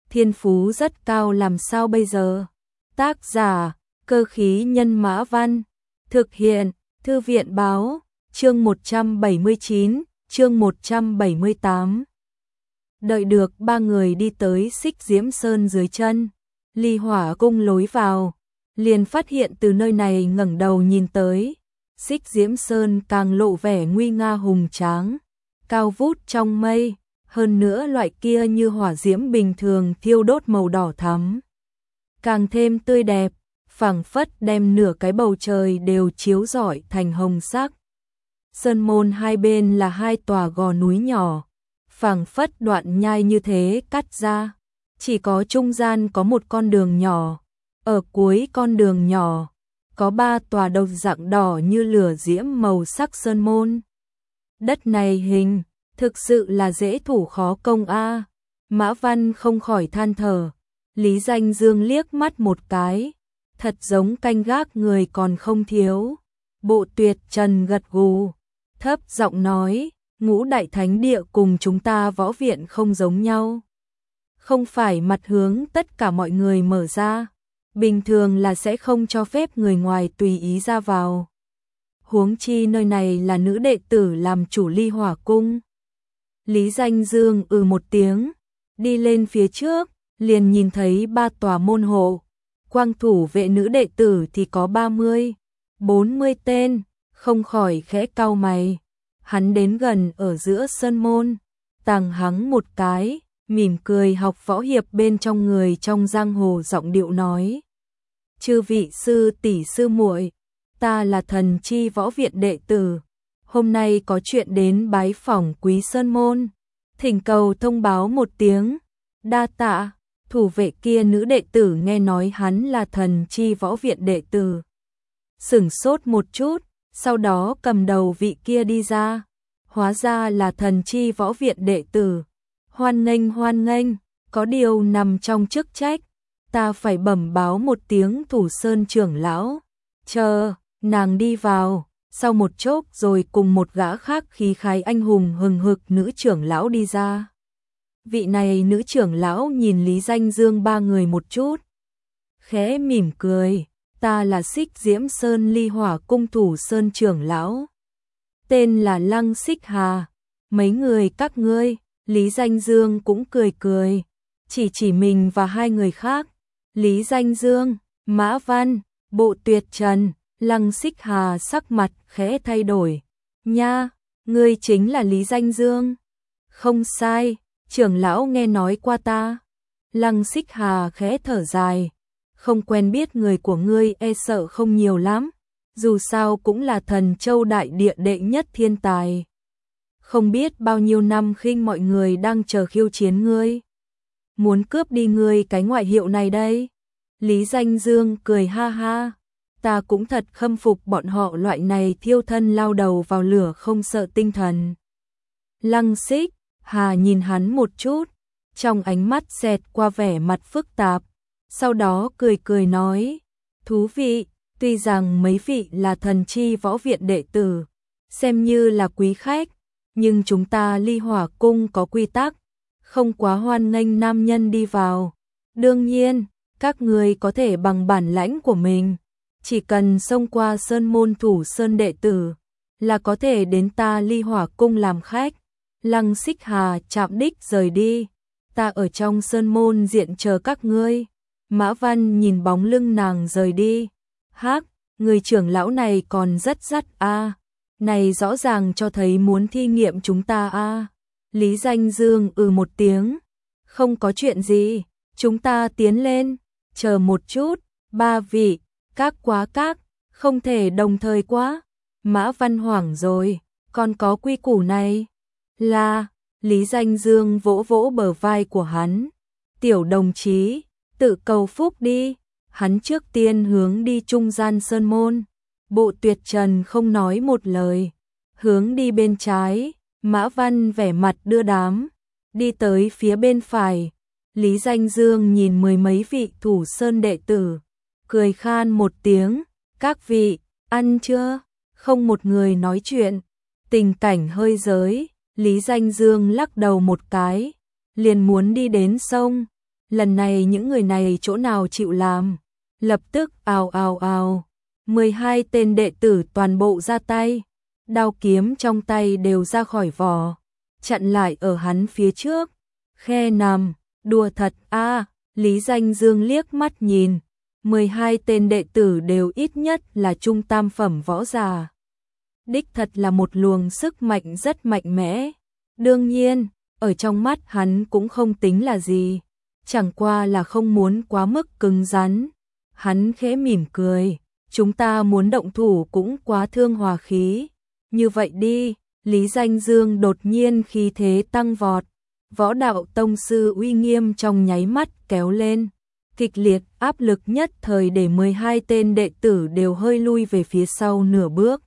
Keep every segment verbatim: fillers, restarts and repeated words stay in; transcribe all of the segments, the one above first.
thiên phú rất cao làm sao bây giờ? Tác giả, Cơ khí nhân Mã Văn. Thực hiện, Thư viện báo, chương một trăm bảy mươi chín, chương một trăm bảy mươi tám. Đợi được ba người đi tới Xích Diễm Sơn dưới chân, Ly Hỏa cung lối vào, liền phát hiện từ nơi này ngẩng đầu nhìn tới, Xích Diễm Sơn càng lộ vẻ nguy nga hùng tráng, cao vút trong mây, hơn nữa loại kia như hỏa diễm bình thường thiêu đốt màu đỏ thắm, càng thêm tươi đẹp, phảng phất đem nửa cái bầu trời đều chiếu rọi thành hồng sắc. Sơn môn hai bên là hai tòa gò núi nhỏ, phảng phất đoạn nhai như thế cắt ra, chỉ có trung gian có một con đường nhỏ, ở cuối con đường nhỏ có ba tòa đầu dạng đỏ như lửa diễm màu sắc sơn môn. Đất này hình, thực sự là dễ thủ khó công a. Mã Văn không khỏi than thở, Lý Danh Dương liếc mắt một cái, thật giống canh gác người còn không thiếu. Bộ Tuyệt Trần gật gù, thấp giọng nói, Ngũ Đại Thánh Địa cùng chúng ta võ viện không giống nhau. Không phải mặt hướng tất cả mọi người mở ra, bình thường là sẽ không cho phép người ngoài tùy ý ra vào. Huống chi nơi này là nữ đệ tử làm chủ Ly Hỏa cung. Lý Danh Dương ừ một tiếng, đi lên phía trước, liền nhìn thấy ba tòa môn hộ. Quang thủ vệ nữ đệ tử thì có ba mươi, bốn mươi tên, không khỏi khẽ cau mày. Hắn đến gần ở giữa sân môn, tàng hắng một cái, mỉm cười học võ hiệp bên trong người trong giang hồ giọng điệu nói: "Chư vị sư tỷ sư muội, ta là Thần Chi võ viện đệ tử, hôm nay có chuyện đến bái phỏng Quý Sơn môn, thỉnh cầu thông báo một tiếng." Đa tạ. Thủ vệ kia nữ đệ tử nghe nói hắn là Thần Chi võ viện đệ tử, sửng sốt một chút, sau đó cầm đầu vị kia đi ra, hóa ra là Thần Chi võ viện đệ tử. Hoan nghênh hoan nghênh, có điều nằm trong chức trách, ta phải bẩm báo một tiếng Thủ Sơn trưởng lão. Chờ, nàng đi vào, sau một chốc rồi cùng một gã khác khí khái anh hùng hừng hực nữ trưởng lão đi ra. Vị này nữ trưởng lão nhìn Lý Danh Dương ba người một chút, khẽ mỉm cười, ta là Xích Diễm Sơn Ly Hỏa cung Thủ Sơn trưởng lão, tên là Lăng Xích Hà. Mấy người các ngươi? Lý Danh Dương cũng cười cười, chỉ chỉ mình và hai người khác. Lý Danh Dương, Mã Văn, Bộ Tuyệt Trần. Lăng Xích Hà sắc mặt khẽ thay đổi. Nha, ngươi chính là Lý Danh Dương? Không sai, trưởng lão nghe nói qua ta. Lăng Xích Hà khẽ thở dài, không quen biết người của ngươi e sợ không nhiều lắm, dù sao cũng là Thần Châu đại địa đệ nhất thiên tài. Không biết bao nhiêu năm khinh mọi người đang chờ khiêu chiến ngươi, muốn cướp đi ngươi cái ngoại hiệu này đây. Lý Danh Dương cười ha ha, ta cũng thật khâm phục bọn họ loại này thiêu thân lao đầu vào lửa không sợ tinh thần. Lăng Xích Hà nhìn hắn một chút, trong ánh mắt xẹt qua vẻ mặt phức tạp, sau đó cười cười nói, thú vị, tuy rằng mấy vị là Thần Chi võ viện đệ tử, xem như là quý khách, nhưng chúng ta Ly Hỏa cung có quy tắc, không quá hoan nghênh nam nhân đi vào. Đương nhiên, các người có thể bằng bản lãnh của mình, chỉ cần xông qua sơn môn Thủ Sơn đệ tử, là có thể đến ta Ly Hỏa cung làm khách. Lăng Xích Hà chạm đích rời đi, ta ở trong sơn môn diện chờ các ngươi. Mã Văn nhìn bóng lưng nàng rời đi, hắc, người trưởng lão này còn rất dắt a. Này rõ ràng cho thấy muốn thi nghiệm chúng ta a. Lý Danh Dương ừ một tiếng, không có chuyện gì, chúng ta tiến lên. Chờ một chút, ba vị, các quá các, không thể đồng thời quá. Mã Văn hoảng rồi, còn có quy củ này. Là, Lý Danh Dương vỗ vỗ bờ vai của hắn, tiểu đồng chí, tự cầu phúc đi. Hắn trước tiên hướng đi trung gian sơn môn. Bộ Tuyệt Trần không nói một lời, hướng đi bên trái. Mã Văn vẻ mặt đưa đám, đi tới phía bên phải. Lý Danh Dương nhìn mười mấy vị Thủ Sơn đệ tử, cười khan một tiếng, các vị, ăn chưa? Không một người nói chuyện, tình cảnh hơi giới. Lý Danh Dương lắc đầu một cái, liền muốn đi đến sông. lần này những người này chỗ nào chịu làm, lập tức ào ào ào, mười hai tên đệ tử toàn bộ ra tay, đao kiếm trong tay đều ra khỏi vỏ, chặn lại ở hắn phía trước. Khe nằm, đùa thật a, Lý Danh Dương liếc mắt nhìn, mười hai tên đệ tử đều ít nhất là trung tam phẩm võ giả. Đích thật là một luồng sức mạnh rất mạnh mẽ. Đương nhiên, ở trong mắt hắn cũng không tính là gì, chẳng qua là không muốn quá mức cứng rắn. Hắn khẽ mỉm cười, chúng ta muốn động thủ cũng quá thương hòa khí. Như vậy đi, Lý Danh Dương đột nhiên khí thế tăng vọt, võ đạo tông sư uy nghiêm trong nháy mắt kéo lên, kịch liệt áp lực nhất thời để mười hai tên đệ tử đều hơi lui về phía sau nửa bước.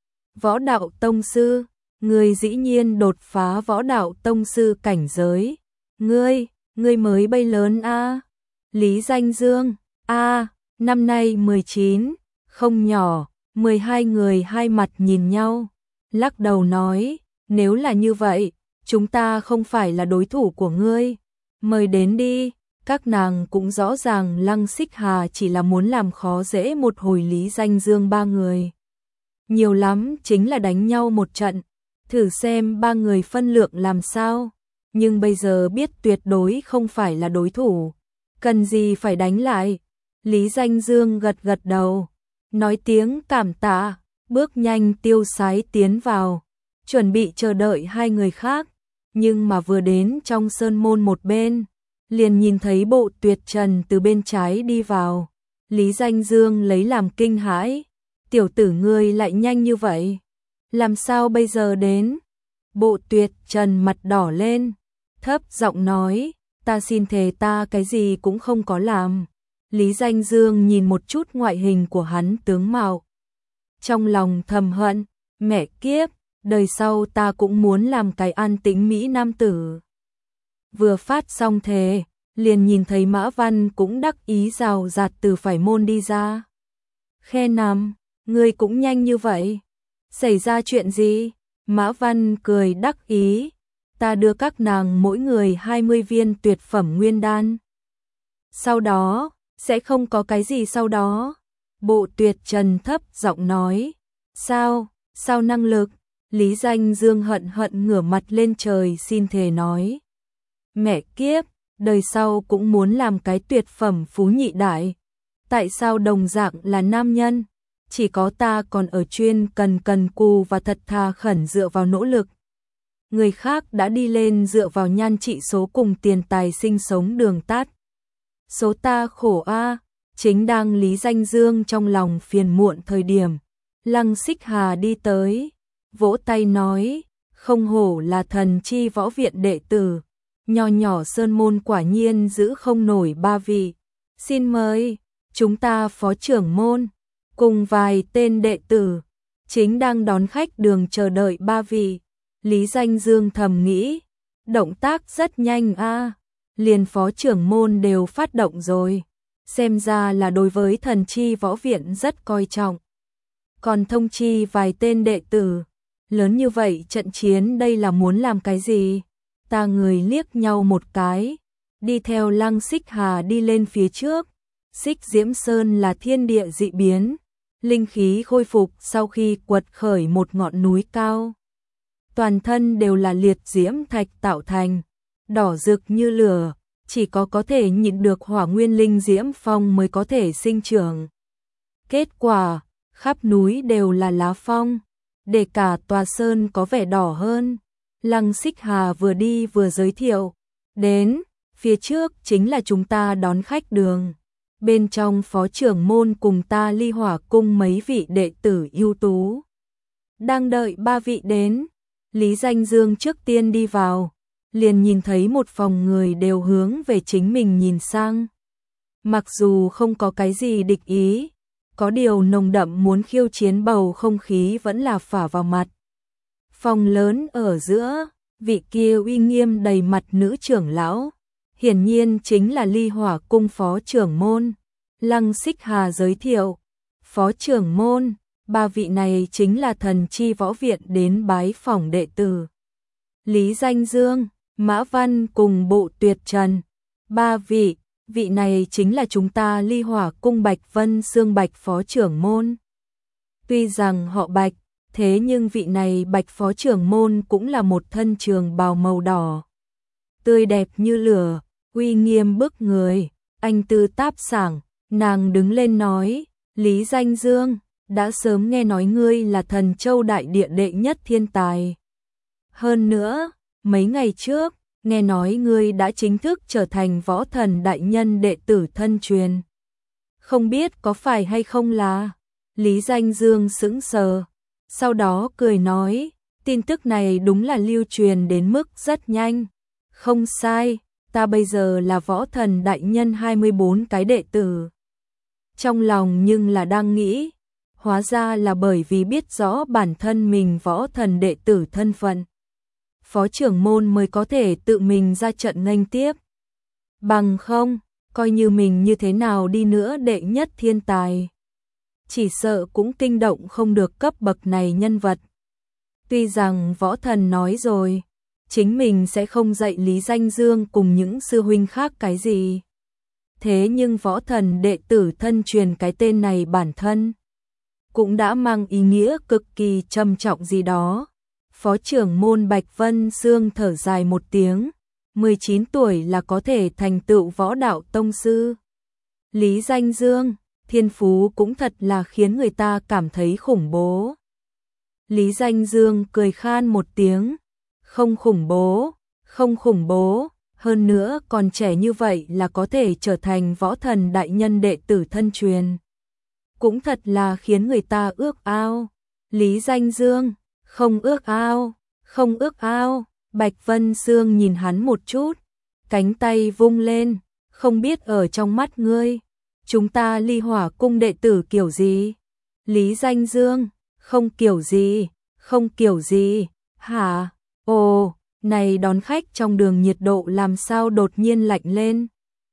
Võ đạo tông sư, ngươi dĩ nhiên đột phá võ đạo tông sư cảnh giới. Ngươi, ngươi mới bay lớn a. Lý Danh Dương, a, năm nay mười chín, không nhỏ. mười hai người hai mặt nhìn nhau, lắc đầu nói, nếu là như vậy, chúng ta không phải là đối thủ của ngươi. Mời đến đi. Các nàng cũng rõ ràng Lăng Xích Hà chỉ là muốn làm khó dễ một hồi Lý Danh Dương ba người. Nhiều lắm chính là đánh nhau một trận, thử xem ba người phân lượng làm sao. Nhưng bây giờ biết tuyệt đối không phải là đối thủ, cần gì phải đánh lại. Lý Danh Dương gật gật đầu, nói tiếng cảm tạ, bước nhanh tiêu sái tiến vào, chuẩn bị chờ đợi hai người khác. Nhưng mà vừa đến trong sơn môn một bên, liền nhìn thấy Bộ Tuyệt Trần từ bên trái đi vào. Lý Danh Dương lấy làm kinh hãi, tiểu tử ngươi lại nhanh như vậy, làm sao bây giờ đến? Bộ Tuyệt Trần mặt đỏ lên, thấp giọng nói, ta xin thề ta cái gì cũng không có làm. Lý Danh Dương nhìn một chút ngoại hình của hắn tướng mạo, trong lòng thầm hận, mẹ kiếp, đời sau ta cũng muốn làm cái an tĩnh mỹ nam tử. Vừa phát xong thề, liền nhìn thấy Mã Văn cũng đắc ý rào rạt từ phải môn đi ra. Khe nằm, ngươi cũng nhanh như vậy, xảy ra chuyện gì? Mã Văn cười đắc ý, ta đưa các nàng mỗi người hai mươi viên tuyệt phẩm nguyên đan. Sau đó, sẽ không có cái gì sau đó. Bộ Tuyệt Trần thấp giọng nói, sao, sao năng lực? Lý Danh Dương hận hận ngửa mặt lên trời xin thề nói, mẹ kiếp, đời sau cũng muốn làm cái tuyệt phẩm phú nhị đại. Tại sao đồng dạng là nam nhân, chỉ có ta còn ở chuyên cần cần cù và thật thà khẩn dựa vào nỗ lực. Người khác đã đi lên dựa vào nhan trị số cùng tiền tài sinh sống đường tắt. Số ta khổ a. Chính đang Lý Danh Dương trong lòng phiền muộn thời điểm, Lăng Xích Hà đi tới, vỗ tay nói, không hổ là thần chi võ viện đệ tử, nho nhỏ sơn môn quả nhiên giữ không nổi ba vị. Xin mời, chúng ta phó trưởng môn, cùng vài tên đệ tử, chính đang đón khách đường chờ đợi ba vị. Lý Danh Dương thầm nghĩ, động tác rất nhanh a, liền phó trưởng môn đều phát động rồi, xem ra là đối với thần chi võ viện rất coi trọng. Còn thông chi vài tên đệ tử, lớn như vậy trận chiến đây là muốn làm cái gì? Ta người liếc nhau một cái, đi theo Lăng Xích Hà đi lên phía trước. Xích Diễm Sơn là thiên địa dị biến, linh khí khôi phục sau khi quật khởi một ngọn núi cao. Toàn thân đều là liệt diễm thạch tạo thành, đỏ rực như lửa, chỉ có có thể nhịn được hỏa nguyên linh diễm phong mới có thể sinh trưởng. Kết quả, khắp núi đều là lá phong, để cả tòa sơn có vẻ đỏ hơn. Lăng Xích Hà vừa đi vừa giới thiệu, đến, phía trước chính là chúng ta đón khách đường. Bên trong phó trưởng môn cùng ta Ly Hỏa cung mấy vị đệ tử ưu tú, đang đợi ba vị đến. Lý Danh Dương trước tiên đi vào, liền nhìn thấy một phòng người đều hướng về chính mình nhìn sang. Mặc dù không có cái gì địch ý, có điều nồng đậm muốn khiêu chiến bầu không khí vẫn là phả vào mặt. Phòng lớn ở giữa, vị kia uy nghiêm đầy mặt nữ trưởng lão, hiển nhiên chính là Ly Hỏa cung phó trưởng môn. Lăng Xích Hà giới thiệu, phó trưởng môn, ba vị này chính là thần chi võ viện đến bái phỏng đệ tử. Lý Danh Dương, Mã Văn cùng Bộ Tuyệt Trần, Ba vị, vị này chính là chúng ta Ly Hỏa cung Bạch Vân Xương Bạch phó trưởng môn. Tuy rằng họ Bạch, thế nhưng vị này Bạch phó trưởng môn cũng là một thân trường bào màu đỏ. Tươi đẹp như lửa, uy nghiêm bức người, anh tư táp sảng, nàng đứng lên nói, Lý Danh Dương, đã sớm nghe nói ngươi là Thần Châu đại địa đệ nhất thiên tài. Hơn nữa, mấy ngày trước, nghe nói ngươi đã chính thức trở thành võ thần đại nhân đệ tử thân truyền. Không biết có phải hay không là... Lý Danh Dương sững sờ, sau đó cười nói, tin tức này đúng là lưu truyền đến mức rất nhanh. Không sai, ta bây giờ là võ thần đại nhân hai mươi bốn cái đệ tử. Trong lòng nhưng là đang nghĩ, hóa ra là bởi vì biết rõ bản thân mình võ thần đệ tử thân phận. Phó trưởng môn mới có thể tự mình ra trận nghênh tiếp. Bằng không, coi như mình như thế nào đi nữa đệ nhất thiên tài, chỉ sợ cũng kinh động không được cấp bậc này nhân vật. Tuy rằng võ thần nói rồi, chính mình sẽ không dạy Lý Danh Dương cùng những sư huynh khác cái gì. Thế nhưng võ thần đệ tử thân truyền cái tên này bản thân cũng đã mang ý nghĩa cực kỳ trầm trọng gì đó. Phó trưởng môn Bạch Vân Xương thở dài một tiếng, mười chín tuổi là có thể thành tựu võ đạo tông sư. Lý Danh Dương, thiên phú cũng thật là khiến người ta cảm thấy khủng bố. Lý Danh Dương cười khan một tiếng, không khủng bố, không khủng bố, hơn nữa còn trẻ như vậy là có thể trở thành võ thần đại nhân đệ tử thân truyền. Cũng thật là khiến người ta ước ao. Lý Danh Dương, không ước ao, không ước ao. Bạch Vân Xương nhìn hắn một chút, cánh tay vung lên, không biết ở trong mắt ngươi, chúng ta Ly Hỏa cung đệ tử kiểu gì? Lý Danh Dương, không kiểu gì, không kiểu gì, hả? Ồ, này đón khách trong đường nhiệt độ làm sao đột nhiên lạnh lên?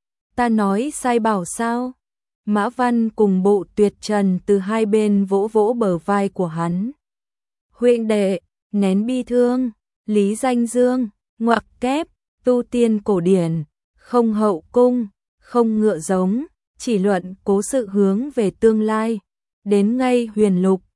Ta nói sai bảo sao? Mã Văn cùng Bộ Tuyệt Trần từ hai bên vỗ vỗ bờ vai của hắn. Huynh đệ, nén bi thương. Lý Danh Dương, ngoặc kép, tu tiên cổ điển, không hậu cung, không ngựa giống, chỉ luận cố sự hướng về tương lai. Đến ngay huyền lục,